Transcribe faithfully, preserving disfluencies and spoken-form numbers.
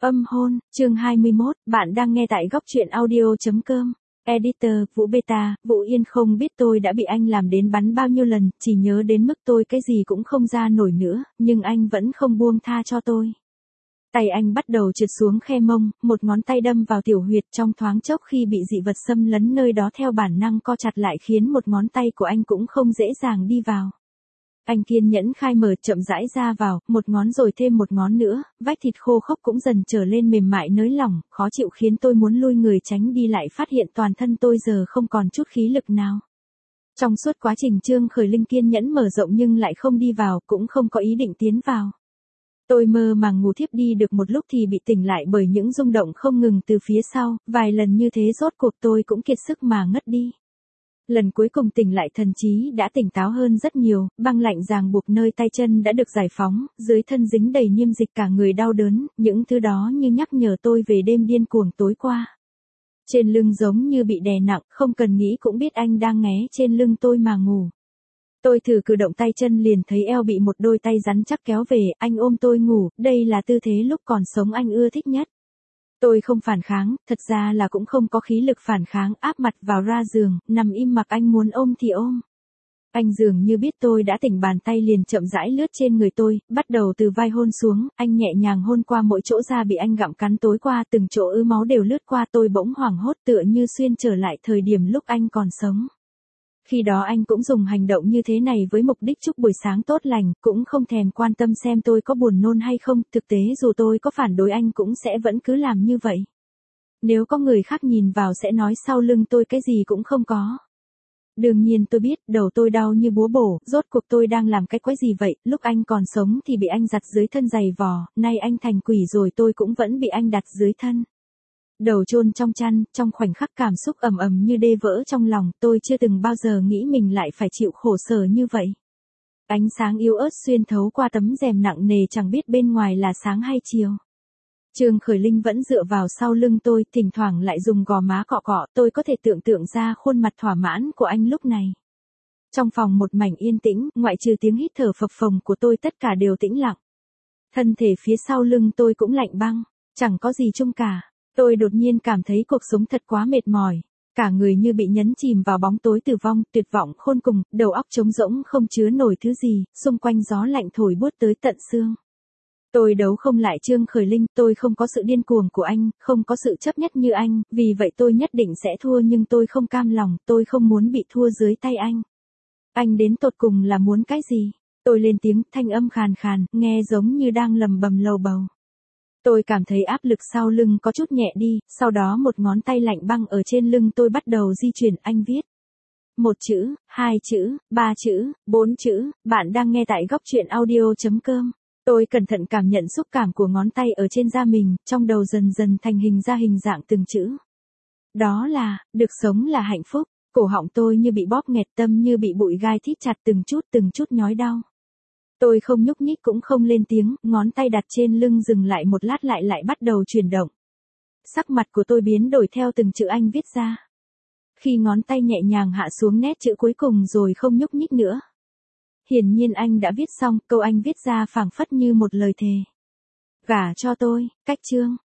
Âm hôn, chương hai mươi mốt, bạn đang nghe tại góc truyện audio chấm com. Editor, Vũ Beta, Vũ Yên không biết tôi đã bị anh làm đến bắn bao nhiêu lần, chỉ nhớ đến mức tôi cái gì cũng không ra nổi nữa, nhưng anh vẫn không buông tha cho tôi. Tay anh bắt đầu trượt xuống khe mông, một ngón tay đâm vào tiểu huyệt trong thoáng chốc khi bị dị vật xâm lấn nơi đó theo bản năng co chặt lại khiến một ngón tay của anh cũng không dễ dàng đi vào. Anh kiên nhẫn khai mở chậm rãi ra vào, một ngón rồi thêm một ngón nữa, vách thịt khô khốc cũng dần trở lên mềm mại nới lỏng, khó chịu khiến tôi muốn lui người tránh đi lại phát hiện toàn thân tôi giờ không còn chút khí lực nào. Trong suốt quá trình Trương Khởi Linh kiên nhẫn mở rộng nhưng lại không đi vào, cũng không có ý định tiến vào. Tôi mơ màng ngủ thiếp đi được một lúc thì bị tỉnh lại bởi những rung động không ngừng từ phía sau, vài lần như thế rốt cuộc tôi cũng kiệt sức mà ngất đi. Lần cuối cùng tỉnh lại thần trí đã tỉnh táo hơn rất nhiều, băng lạnh ràng buộc nơi tay chân đã được giải phóng, dưới thân dính đầy niêm dịch cả người đau đớn, những thứ đó như nhắc nhở tôi về đêm điên cuồng tối qua. Trên lưng giống như bị đè nặng, không cần nghĩ cũng biết anh đang nghé trên lưng tôi mà ngủ. Tôi thử cử động tay chân liền thấy eo bị một đôi tay rắn chắc kéo về, anh ôm tôi ngủ, đây là tư thế lúc còn sống anh ưa thích nhất. Tôi không phản kháng, thật ra là cũng không có khí lực phản kháng, áp mặt vào ra giường, nằm im mặc anh muốn ôm thì ôm. Anh dường như biết tôi đã tỉnh, bàn tay liền chậm rãi lướt trên người tôi, bắt đầu từ vai hôn xuống, anh nhẹ nhàng hôn qua mỗi chỗ da bị anh gặm cắn tối qua, từng chỗ ứ máu đều lướt qua, tôi bỗng hoảng hốt tựa như xuyên trở lại thời điểm lúc anh còn sống. Khi đó anh cũng dùng hành động như thế này với mục đích chúc buổi sáng tốt lành, cũng không thèm quan tâm xem tôi có buồn nôn hay không, thực tế dù tôi có phản đối anh cũng sẽ vẫn cứ làm như vậy. Nếu có người khác nhìn vào sẽ nói sau lưng tôi cái gì cũng không có. Đương nhiên tôi biết, đầu tôi đau như búa bổ, rốt cuộc tôi đang làm cái quái gì vậy, lúc anh còn sống thì bị anh giặt dưới thân giày vò, nay anh thành quỷ rồi tôi cũng vẫn bị anh đặt dưới thân. Đầu chôn trong chăn, trong khoảnh khắc cảm xúc ầm ầm như đê vỡ trong lòng, tôi chưa từng bao giờ nghĩ mình lại phải chịu khổ sở như vậy. Ánh sáng yếu ớt xuyên thấu qua tấm rèm nặng nề chẳng biết bên ngoài là sáng hay chiều. Trương Khởi Linh vẫn dựa vào sau lưng tôi, thỉnh thoảng lại dùng gò má cọ cọ, tôi có thể tưởng tượng ra khuôn mặt thỏa mãn của anh lúc này. Trong phòng một mảnh yên tĩnh, ngoại trừ tiếng hít thở phập phồng của tôi tất cả đều tĩnh lặng. Thân thể phía sau lưng tôi cũng lạnh băng, chẳng có gì chung cả. Tôi đột nhiên cảm thấy cuộc sống thật quá mệt mỏi, cả người như bị nhấn chìm vào bóng tối tử vong, tuyệt vọng khôn cùng, đầu óc trống rỗng không chứa nổi thứ gì, xung quanh gió lạnh thổi buốt tới tận xương. Tôi đấu không lại Trương Khởi Linh, tôi không có sự điên cuồng của anh, không có sự chấp nhất như anh, vì vậy tôi nhất định sẽ thua nhưng tôi không cam lòng, tôi không muốn bị thua dưới tay anh. Anh đến tột cùng là muốn cái gì? Tôi lên tiếng, thanh âm khàn khàn, nghe giống như đang lầm bầm lầu bầu. Tôi cảm thấy áp lực sau lưng có chút nhẹ đi, sau đó một ngón tay lạnh băng ở trên lưng tôi bắt đầu di chuyển, anh viết. Một chữ, hai chữ, ba chữ, bốn chữ, bạn đang nghe tại góc truyện audio chấm com. Tôi cẩn thận cảm nhận xúc cảm của ngón tay ở trên da mình, trong đầu dần dần thành hình ra hình dạng từng chữ. Đó là, được sống là hạnh phúc, cổ họng tôi như bị bóp nghẹt, tâm như bị bụi gai thít chặt từng chút từng chút nhói đau. Tôi không nhúc nhích cũng không lên tiếng, ngón tay đặt trên lưng dừng lại một lát lại lại bắt đầu chuyển động. Sắc mặt của tôi biến đổi theo từng chữ anh viết ra. Khi ngón tay nhẹ nhàng hạ xuống nét chữ cuối cùng rồi không nhúc nhích nữa. Hiển nhiên anh đã viết xong, câu anh viết ra phảng phất như một lời thề. Gả cho tôi, cách Trương.